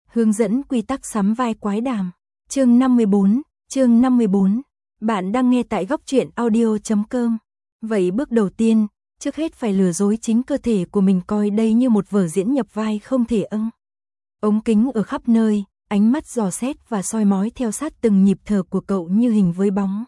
Hướng dẫn quy tắc sắm vai quái đàm. Chương 54. Bạn đang nghe tại góc truyện audio.com. Vậy bước đầu tiên, trước hết phải lừa dối chính cơ thể của mình coi đây như một vở diễn nhập vai không thể ống kính ở khắp nơi, ánh mắt dò xét và soi mói theo sát từng nhịp thở của cậu như hình với bóng.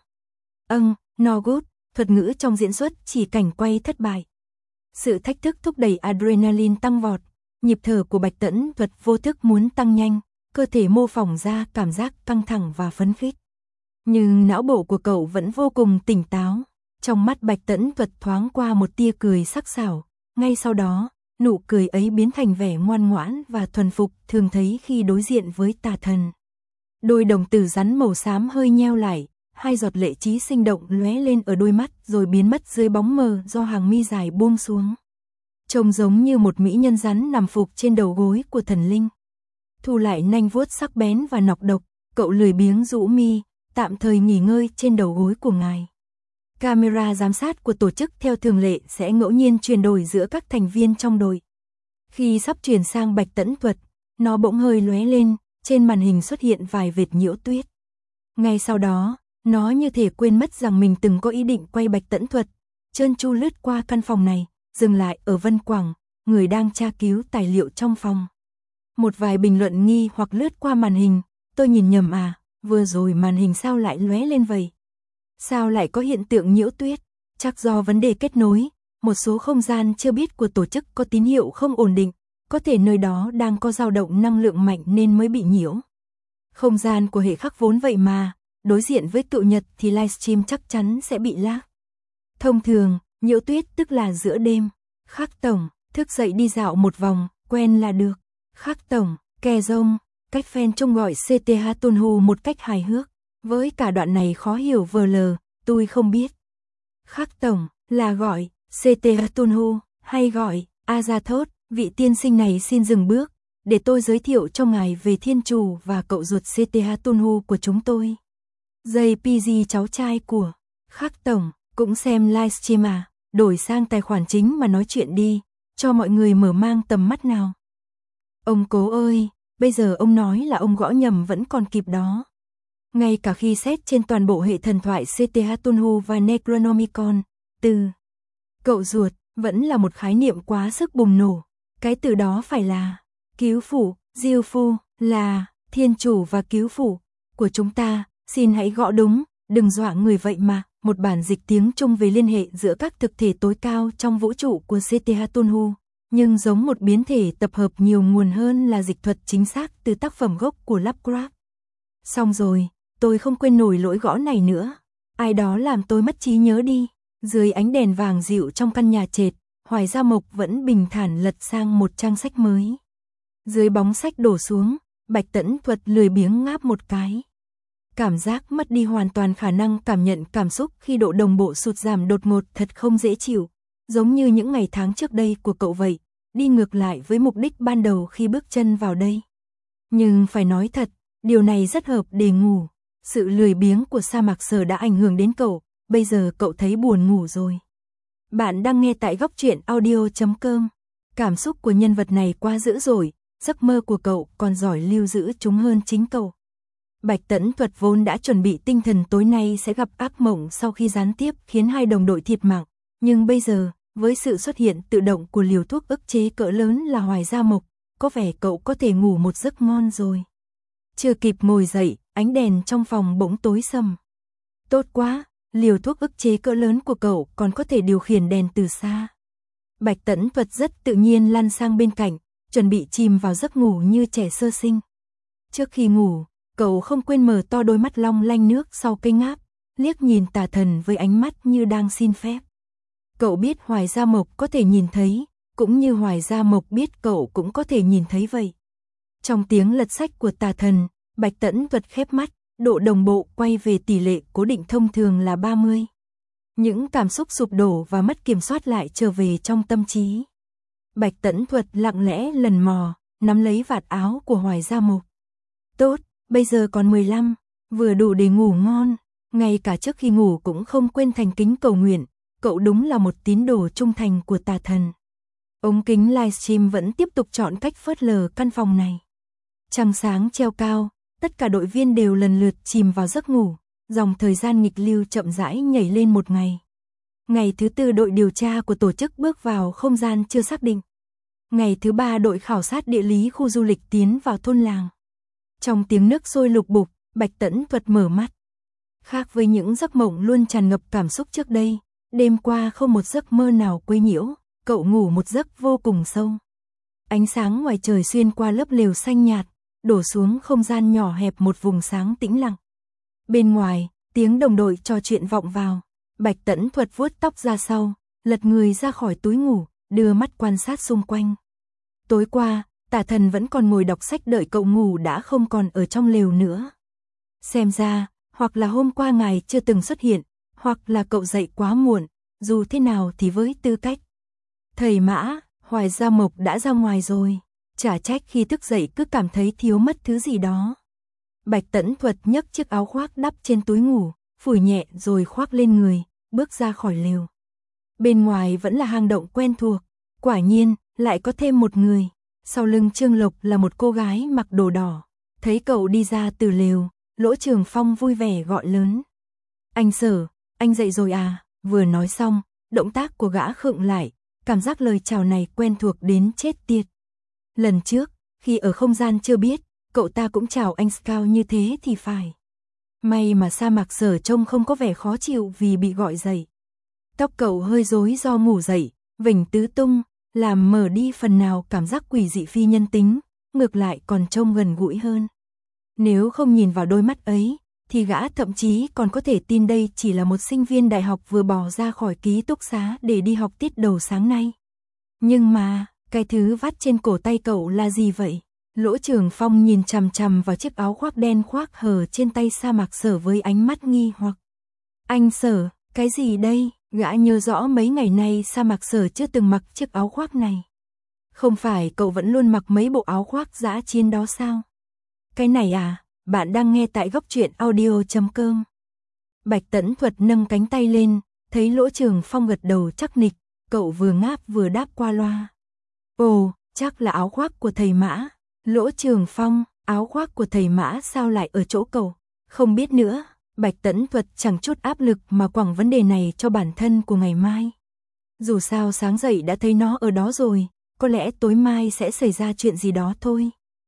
No good, thuật ngữ trong diễn xuất chỉ cảnh quay thất bại. Sự thách thức thúc đẩy adrenaline tăng vọt, nhịp thở của Bạch Tẫn Thuật vô thức muốn tăng nhanh, cơ thể mô phỏng ra cảm giác căng thẳng và phấn khích. Nhưng não bộ của cậu vẫn vô cùng tỉnh táo, trong mắt Bạch Tẫn Thuật thoáng qua một tia cười sắc sảo, ngay sau đó, nụ cười ấy biến thành vẻ ngoan ngoãn và thuần phục thường thấy khi đối diện với tà thần. Đôi đồng tử rắn màu xám hơi nheo lại, hai giọt lệ trí sinh động lóe lên ở đôi mắt rồi biến mất dưới bóng mờ do hàng mi dài buông xuống. Trông giống như một mỹ nhân rắn nằm phục trên đầu gối của thần linh. Thu lại nanh vuốt sắc bén và nọc độc, cậu lười biếng rũ mi, tạm thời nghỉ ngơi trên đầu gối của ngài. Camera giám sát của tổ chức theo thường lệ sẽ ngẫu nhiên chuyển đổi giữa các thành viên trong đội. Khi sắp chuyển sang Bạch Tẫn Thuật, nó bỗng hơi lóe lên, trên màn hình xuất hiện vài vệt nhiễu tuyết. Ngay sau đó, nó như thể quên mất rằng mình từng có ý định quay Bạch Tẫn Thuật, trơn tru lướt qua căn phòng này, dừng lại ở Vân Quảng, người đang tra cứu tài liệu trong phòng. Một vài bình luận nghi hoặc lướt qua màn hình, tôi nhìn nhầm à, vừa rồi màn hình sao lại lóe lên vậy? Sao lại có hiện tượng nhiễu tuyết? Chắc do vấn đề kết nối, một số không gian chưa biết của tổ chức có tín hiệu không ổn định, có thể nơi đó đang có dao động năng lượng mạnh nên mới bị nhiễu. Không gian của hệ khắc vốn vậy mà, đối diện với cựu nhật thì livestream chắc chắn sẽ bị lag. Thông thường, nhiễu tuyết tức là giữa đêm. Khắc tổng, thức dậy đi dạo một vòng, quen là được. Khắc tổng, kè rông, cách fan trông gọi CTH Tunhu một cách hài hước. Với cả đoạn này khó hiểu VL, tôi không biết. Khắc tổng, là gọi CTH Tunhu, hay gọi Azathoth, vị tiên sinh này xin dừng bước, để tôi giới thiệu cho ngài về thiên chủ và cậu ruột CTH Tunhu của chúng tôi. JPG cháu trai của Khắc tổng, cũng xem livestream à, đổi sang tài khoản chính mà nói chuyện đi, cho mọi người mở mang tầm mắt nào. Ông cố ơi, bây giờ ông nói là ông gõ nhầm vẫn còn kịp đó. Ngay cả khi xét trên toàn bộ hệ thần thoại CTH Tunhu và Necronomicon, từ cậu ruột vẫn là một khái niệm quá sức bùng nổ. Cái từ đó phải là cứu phụ, diêu phu, là thiên chủ và cứu phụ của chúng ta, xin hãy gõ đúng, đừng dọa người vậy mà. Một bản dịch tiếng Trung về liên hệ giữa các thực thể tối cao trong vũ trụ của CTH Tunhu, nhưng giống một biến thể tập hợp nhiều nguồn hơn là dịch thuật chính xác từ tác phẩm gốc của Lovecraft. Xong rồi, tôi không quên nổi lỗi gõ này nữa. Ai đó làm tôi mất trí nhớ đi. Dưới ánh đèn vàng dịu trong căn nhà trệt, Hoài Gia Mộc vẫn bình thản lật sang một trang sách mới. Dưới bóng sách đổ xuống, Bạch Tẫn Thuật lười biếng ngáp một cái. Cảm giác mất đi hoàn toàn khả năng cảm nhận cảm xúc khi độ đồng bộ sụt giảm đột ngột thật không dễ chịu, giống như những ngày tháng trước đây của cậu vậy, đi ngược lại với mục đích ban đầu khi bước chân vào đây. Nhưng phải nói thật, điều này rất hợp để ngủ. Sự lười biếng của sa mạc sở đã ảnh hưởng đến cậu, bây giờ cậu thấy buồn ngủ rồi. Bạn đang nghe tại góc truyện audio.com. Cảm xúc của nhân vật này quá dữ dội, giấc mơ của cậu còn giỏi lưu giữ chúng hơn chính cậu. Bạch Tẫn Thuật vốn đã chuẩn bị tinh thần tối nay sẽ gặp ác mộng sau khi gián tiếp khiến hai đồng đội thiệt mạng, nhưng bây giờ, với sự xuất hiện tự động của liều thuốc ức chế cỡ lớn là Hoài Gia Mộc, có vẻ cậu có thể ngủ một giấc ngon rồi. Chưa kịp ngồi dậy, ánh đèn trong phòng bỗng tối sầm. Tốt quá, liều thuốc ức chế cỡ lớn của cậu còn có thể điều khiển đèn từ xa. Bạch Tẫn Thuật rất tự nhiên lăn sang bên cạnh, chuẩn bị chìm vào giấc ngủ như trẻ sơ sinh. Trước khi ngủ, cậu không quên mở to đôi mắt long lanh nước sau cây ngáp, liếc nhìn tà thần với ánh mắt như đang xin phép. Cậu biết Hoài Gia Mộc có thể nhìn thấy, cũng như Hoài Gia Mộc biết cậu cũng có thể nhìn thấy vậy. Trong tiếng lật sách của tà thần, Bạch Tẫn Thuật khép mắt, độ đồng bộ quay về tỷ lệ cố định thông thường là 30. Những cảm xúc sụp đổ và mất kiểm soát lại trở về trong tâm trí. Bạch Tẫn Thuật lặng lẽ lần mò, nắm lấy vạt áo của Hoài Gia Mộc. Tốt, bây giờ còn 15, vừa đủ để ngủ ngon, ngay cả trước khi ngủ cũng không quên thành kính cầu nguyện, cậu đúng là một tín đồ trung thành của tà thần. Ống kính livestream vẫn tiếp tục chọn cách phớt lờ căn phòng này. Trăng sáng treo cao, tất cả đội viên đều lần lượt chìm vào giấc ngủ, dòng thời gian nghịch lưu chậm rãi nhảy lên một ngày. Ngày thứ 4 đội điều tra của tổ chức bước vào không gian chưa xác định. Ngày thứ 3 đội khảo sát địa lý khu du lịch tiến vào thôn làng. Trong tiếng nước sôi lục bục, Bạch Tẫn Thuật mở mắt. Khác với những giấc mộng luôn tràn ngập cảm xúc trước đây, đêm qua không một giấc mơ nào quấy nhiễu, cậu ngủ một giấc vô cùng sâu. Ánh sáng ngoài trời xuyên qua lớp lều xanh nhạt, đổ xuống không gian nhỏ hẹp một vùng sáng tĩnh lặng. Bên ngoài, tiếng đồng đội trò chuyện vọng vào. Bạch Tẫn Thuật vuốt tóc ra sau, lật người ra khỏi túi ngủ, đưa mắt quan sát xung quanh. Tối qua, Tả Thần vẫn còn ngồi đọc sách đợi cậu ngủ đã không còn ở trong lều nữa. Xem ra, hoặc là hôm qua ngài chưa từng xuất hiện, hoặc là cậu dậy quá muộn, dù thế nào thì với tư cách thầy Mã, Hoài Gia Mộc đã ra ngoài rồi, chả trách khi thức dậy cứ cảm thấy thiếu mất thứ gì đó. Bạch Tẫn Thuật nhấc chiếc áo khoác đắp trên túi ngủ, phủi nhẹ rồi khoác lên người, bước ra khỏi lều. Bên ngoài vẫn là hang động quen thuộc, quả nhiên, lại có thêm một người. Sau lưng Trương Lộc là một cô gái mặc đồ đỏ. Thấy cậu đi ra từ lều, Lỗ Trường Phong vui vẻ gọi lớn. Anh Sở, anh dậy rồi à? Vừa nói xong, động tác của gã khựng lại, cảm giác lời chào này quen thuộc đến chết tiệt. Lần trước, khi ở không gian chưa biết, cậu ta cũng chào anh Scout như thế thì phải. May mà Sa Mạc Sở trông không có vẻ khó chịu vì bị gọi dậy. Tóc cậu hơi rối do ngủ dậy, vểnh tứ tung, làm mở đi phần nào cảm giác quỷ dị phi nhân tính, ngược lại còn trông gần gũi hơn. Nếu không nhìn vào đôi mắt ấy, thì gã thậm chí còn có thể tin đây chỉ là một sinh viên đại học vừa bỏ ra khỏi ký túc xá để đi học tiết đầu sáng nay. Nhưng mà, cái thứ vắt trên cổ tay cậu là gì vậy? Lỗ Trường Phong nhìn chằm chằm vào chiếc áo khoác đen khoác hở trên tay Sa Mạc Sở với ánh mắt nghi hoặc. Anh Sở, cái gì đây? Gã nhớ rõ mấy ngày nay Sa Mạc Sở chưa từng mặc chiếc áo khoác này. Không phải cậu vẫn luôn mặc mấy bộ áo khoác dã chiến đó sao? Cái này à, bạn đang nghe tại góc truyện audio.com. Bạch Tẫn Thuật nâng cánh tay lên, thấy Lỗ Trường Phong gật đầu chắc nịch, cậu vừa ngáp vừa đáp qua loa. Ồ, chắc là áo khoác của thầy Mã. Lỗ Trường Phong, áo khoác của thầy Mã sao lại ở chỗ cậu? Không biết nữa, Bạch Tẫn Thuật chẳng chút áp lực mà quẳng vấn đề này cho bản thân của ngày mai. Dù sao sáng dậy đã thấy nó ở đó rồi, có lẽ tối mai sẽ xảy ra chuyện gì đó thôi.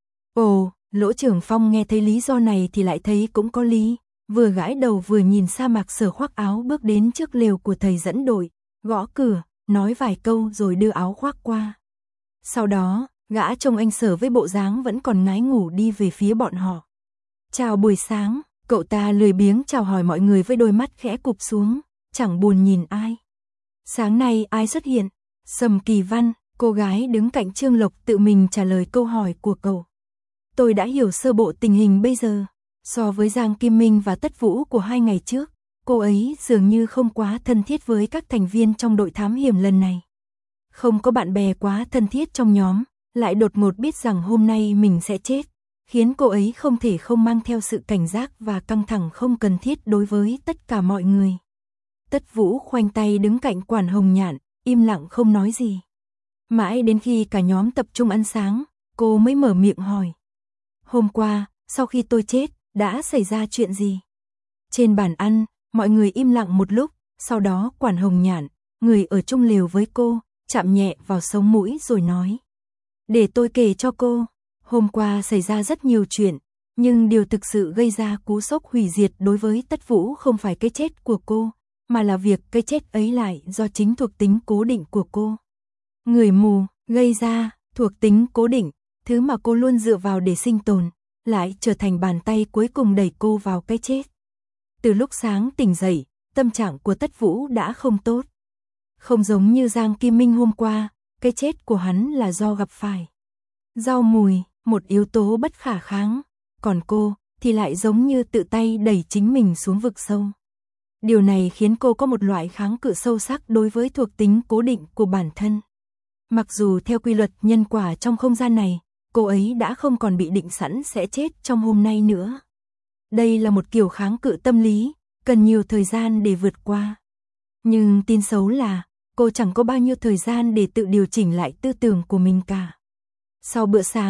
Ồ, Lỗ Trường Phong nghe thấy lý do này thì lại thấy cũng có lý, vừa gãi đầu vừa nhìn Sa Mạc Sở khoác áo bước đến trước lều của thầy dẫn đội, gõ cửa, nói vài câu rồi đưa áo khoác qua. Sau đó, gã trông anh Sở với bộ dáng vẫn còn ngái ngủ đi về phía bọn họ. Chào buổi sáng, cậu ta lười biếng chào hỏi mọi người với đôi mắt khẽ cụp xuống, chẳng buồn nhìn ai. Sáng nay ai xuất hiện? Sầm Kỳ Văn, cô gái đứng cạnh Trương Lộc tự mình trả lời câu hỏi của cậu. Tôi đã hiểu sơ bộ tình hình bây giờ. So với Giang Kim Minh và Tất Vũ của 2 ngày trước, cô ấy dường như không quá thân thiết với các thành viên trong đội thám hiểm lần này. Không có bạn bè quá thân thiết trong nhóm, lại đột ngột biết rằng hôm nay mình sẽ chết, khiến cô ấy không thể không mang theo sự cảnh giác và căng thẳng không cần thiết đối với tất cả mọi người. Tất Vũ khoanh tay đứng cạnh Quản Hồng Nhạn, im lặng không nói gì. Mãi đến khi cả nhóm tập trung ăn sáng, cô mới mở miệng hỏi. Hôm qua, sau khi tôi chết, đã xảy ra chuyện gì? Trên bàn ăn, mọi người im lặng một lúc, sau đó Quản Hồng Nhạn, người ở chung lều với cô, chạm nhẹ vào sống mũi rồi nói. Để tôi kể cho cô, hôm qua xảy ra rất nhiều chuyện, nhưng điều thực sự gây ra cú sốc hủy diệt đối với Tất Vũ không phải cái chết của cô, mà là việc cái chết ấy lại do chính thuộc tính cố định của cô. Người mù, gây ra, thuộc tính cố định, thứ mà cô luôn dựa vào để sinh tồn, lại trở thành bàn tay cuối cùng đẩy cô vào cái chết. Từ lúc sáng tỉnh dậy, tâm trạng của Tất Vũ đã không tốt. Không giống như Giang Kim Minh hôm qua, cái chết của hắn là do gặp phải rau mùi, một yếu tố bất khả kháng, còn cô thì lại giống như tự tay đẩy chính mình xuống vực sâu. Điều này khiến cô có một loại kháng cự sâu sắc đối với thuộc tính cố định của bản thân. Mặc dù theo quy luật nhân quả trong không gian này, cô ấy đã không còn bị định sẵn sẽ chết trong hôm nay nữa. Đây là một kiểu kháng cự tâm lý, cần nhiều thời gian để vượt qua. Nhưng tin xấu là, cô chẳng có bao nhiêu thời gian để tự điều chỉnh lại tư tưởng của mình cả. Sau bữa sáng,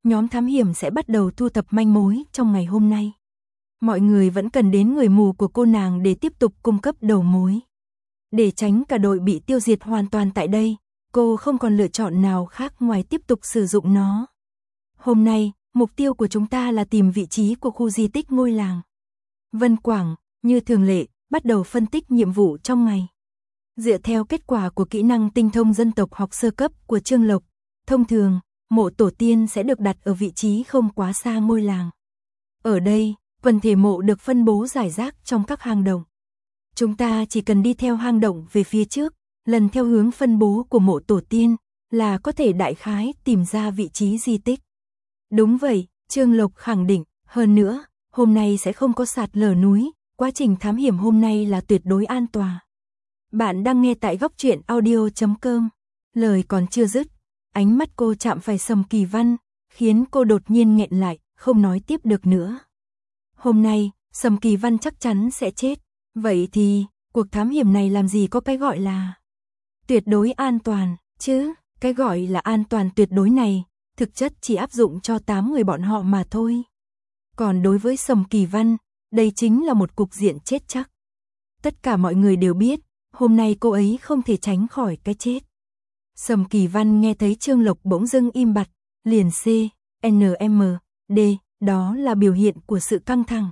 nhóm thám hiểm sẽ bắt đầu thu thập manh mối trong ngày hôm nay. Mọi người vẫn cần đến người mù của cô nàng để tiếp tục cung cấp đầu mối. Để tránh cả đội bị tiêu diệt hoàn toàn tại đây, cô không còn lựa chọn nào khác ngoài tiếp tục sử dụng nó. Hôm nay, mục tiêu của chúng ta là tìm vị trí của khu di tích ngôi làng. Vân Quảng, như thường lệ, bắt đầu phân tích nhiệm vụ trong ngày. Dựa theo kết quả của kỹ năng tinh thông dân tộc học sơ cấp của Trương Lộc, thông thường, mộ tổ tiên sẽ được đặt ở vị trí không quá xa ngôi làng. Ở đây, quần thể mộ được phân bố rải rác trong các hang động. Chúng ta chỉ cần đi theo hang động về phía trước, lần theo hướng phân bố của mộ tổ tiên, là có thể đại khái tìm ra vị trí di tích. Đúng vậy, Trương Lộc khẳng định, hơn nữa, hôm nay sẽ không có sạt lở núi, quá trình thám hiểm hôm nay là tuyệt đối an toàn. Bạn đang nghe tại góc truyện audio.com. Lời còn chưa dứt, ánh mắt cô chạm phải Sầm Kỳ Văn, khiến cô đột nhiên nghẹn lại, không nói tiếp được nữa. Hôm nay, Sầm Kỳ Văn chắc chắn sẽ chết. Vậy thì, cuộc thám hiểm này làm gì có cái gọi là tuyệt đối an toàn, chứ? Cái gọi là an toàn tuyệt đối này, thực chất chỉ áp dụng cho 8 người bọn họ mà thôi. Còn đối với Sầm Kỳ Văn, đây chính là một cục diện chết chắc. Tất cả mọi người đều biết, hôm nay cô ấy không thể tránh khỏi cái chết. Sầm Kỳ Văn nghe thấy Trương Lộc bỗng dưng im bặt, liền CNMD, đó là biểu hiện của sự căng thẳng.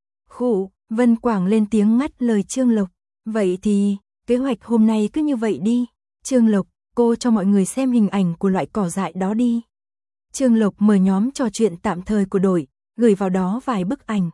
Khụ, Vân Quảng lên tiếng ngắt lời Trương Lộc, vậy thì, kế hoạch hôm nay cứ như vậy đi. Trương Lộc, cô cho mọi người xem hình ảnh của loại cỏ dại đó đi. Trương Lộc mở nhóm trò chuyện tạm thời của đội, gửi vào đó vài bức ảnh.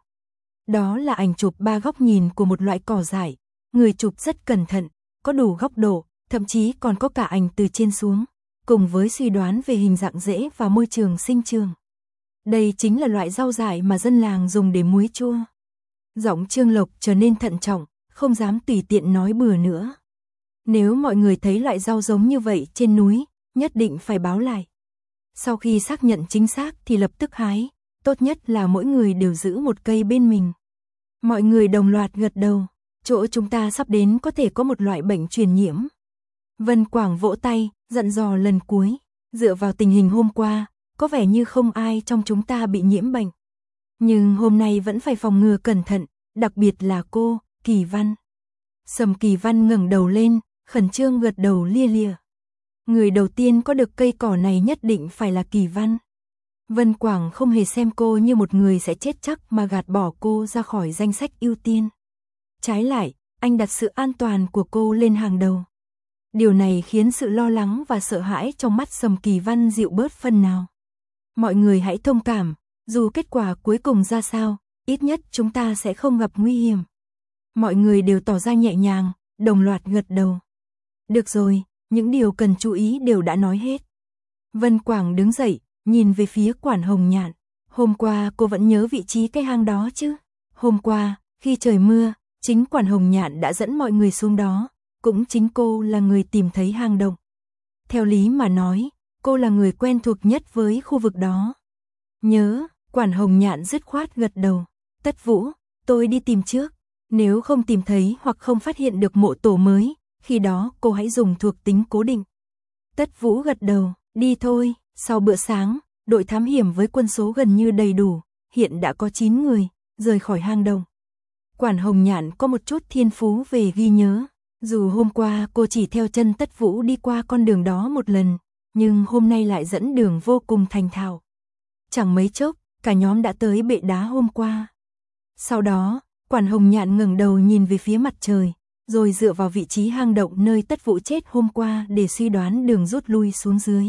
Đó là ảnh chụp 3 góc nhìn của một loại cỏ dại, người chụp rất cẩn thận, có đủ góc độ, thậm chí còn có cả ảnh từ trên xuống, cùng với suy đoán về hình dạng rễ và môi trường sinh trường. Đây chính là loại rau dại mà dân làng dùng để muối chua. Giọng Trương Lộc trở nên thận trọng, không dám tùy tiện nói bừa nữa. Nếu mọi người thấy loại rau giống như vậy trên núi, nhất định phải báo lại. Sau khi xác nhận chính xác thì lập tức hái, tốt nhất là mỗi người đều giữ một cây bên mình. Mọi người đồng loạt gật đầu, chỗ chúng ta sắp đến có thể có một loại bệnh truyền nhiễm. Vân Quảng vỗ tay, dặn dò lần cuối, dựa vào tình hình hôm qua, có vẻ như không ai trong chúng ta bị nhiễm bệnh. Nhưng hôm nay vẫn phải phòng ngừa cẩn thận, đặc biệt là cô, Kỳ Văn. Sầm Kỳ Văn ngẩng đầu lên, khẩn trương gật đầu lia lịa. Người đầu tiên có được cây cỏ này nhất định phải là Kỳ Văn. Vân Quảng không hề xem cô như một người sẽ chết chắc mà gạt bỏ cô ra khỏi danh sách ưu tiên. Trái lại, anh đặt sự an toàn của cô lên hàng đầu. Điều này khiến sự lo lắng và sợ hãi trong mắt Sầm Kỳ Văn dịu bớt phần nào. Mọi người hãy thông cảm, dù kết quả cuối cùng ra sao, ít nhất chúng ta sẽ không gặp nguy hiểm. Mọi người đều tỏ ra nhẹ nhàng, đồng loạt gật đầu. Được rồi, những điều cần chú ý đều đã nói hết. Vân Quảng đứng dậy, nhìn về phía Quản Hồng Nhạn. Hôm qua cô vẫn nhớ vị trí cái hang đó chứ? Hôm qua, khi trời mưa, chính Quản Hồng Nhạn đã dẫn mọi người xuống đó, cũng chính cô là người tìm thấy hang động. Theo lý mà nói, cô là người quen thuộc nhất với khu vực đó. Nhớ, Quản Hồng Nhạn dứt khoát gật đầu. Tất Vũ, tôi đi tìm trước. Nếu không tìm thấy hoặc không phát hiện được mộ tổ mới, khi đó cô hãy dùng thuộc tính cố định. Tất Vũ gật đầu, đi thôi. Sau bữa sáng, đội thám hiểm với quân số gần như đầy đủ, hiện đã có 9 người, rời khỏi hang động. Quản Hồng Nhạn có một chút thiên phú về ghi nhớ. Dù hôm qua cô chỉ theo chân Tất Vũ đi qua con đường đó một lần, nhưng hôm nay lại dẫn đường vô cùng thành thạo. Chẳng mấy chốc, cả nhóm đã tới bệ đá hôm qua. Sau đó, Quản Hồng Nhạn ngẩng đầu nhìn về phía mặt trời, rồi dựa vào vị trí hang động nơi Tất Vũ chết hôm qua để suy đoán đường rút lui xuống dưới.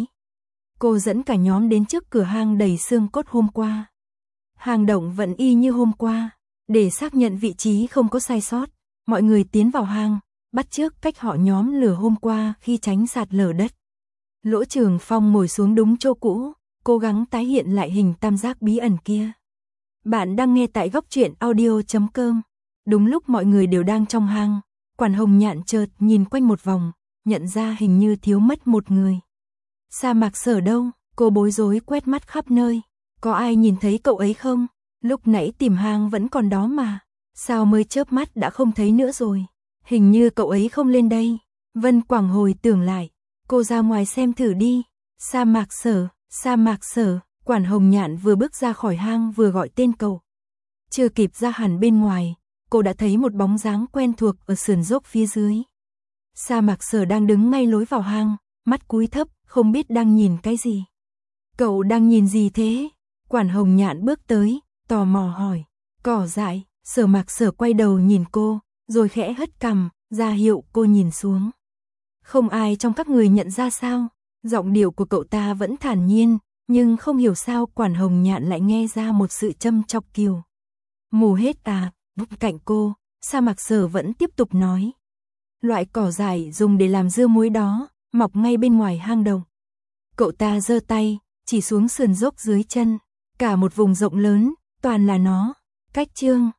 Cô dẫn cả nhóm đến trước cửa hang đầy xương cốt hôm qua. Hang động vẫn y như hôm qua, để xác nhận vị trí không có sai sót, mọi người tiến vào hang, bắt chước cách họ nhóm lửa hôm qua khi tránh sạt lở đất. Lỗ Trường Phong ngồi xuống đúng chỗ cũ, cố gắng tái hiện lại hình tam giác bí ẩn kia. Bạn đang nghe tại góc truyện audio.com. Đúng lúc mọi người đều đang trong hang, Quản Hồng Nhạn chợt nhìn quanh một vòng, nhận ra hình như thiếu mất một người. Sa Mạc Sở đâu? Cô bối rối quét mắt khắp nơi. Có ai nhìn thấy cậu ấy không? Lúc nãy tìm hang vẫn còn đó mà. Sao mới chớp mắt đã không thấy nữa rồi? Hình như cậu ấy không lên đây. Vân Quảng hồi tưởng lại. Cô ra ngoài xem thử đi. Sa Mạc Sở, Quản Hồng Nhạn vừa bước ra khỏi hang vừa gọi tên cậu. Chưa kịp ra hẳn bên ngoài, cô đã thấy một bóng dáng quen thuộc ở sườn dốc phía dưới. Sa Mạc Sở đang đứng ngay lối vào hang, mắt cúi thấp, không biết đang nhìn cái gì. Cậu đang nhìn gì thế? Quản Hồng Nhạn bước tới, tò mò hỏi. Cỏ dại. Sở Mạc Sở quay đầu nhìn cô, rồi khẽ hất cằm, ra hiệu cô nhìn xuống. Không ai trong các người nhận ra sao? Giọng điệu của cậu ta vẫn thản nhiên, nhưng không hiểu sao Quản Hồng Nhạn lại nghe ra một sự châm chọc kiều. Mù hết à? Bên cạnh cô, Sa Mạc Sở vẫn tiếp tục nói. Loại cỏ dại dùng để làm dưa muối đó, mọc ngay bên ngoài hang động. Cậu ta giơ tay, chỉ xuống sườn dốc dưới chân. Cả một vùng rộng lớn, toàn là nó. Cách chương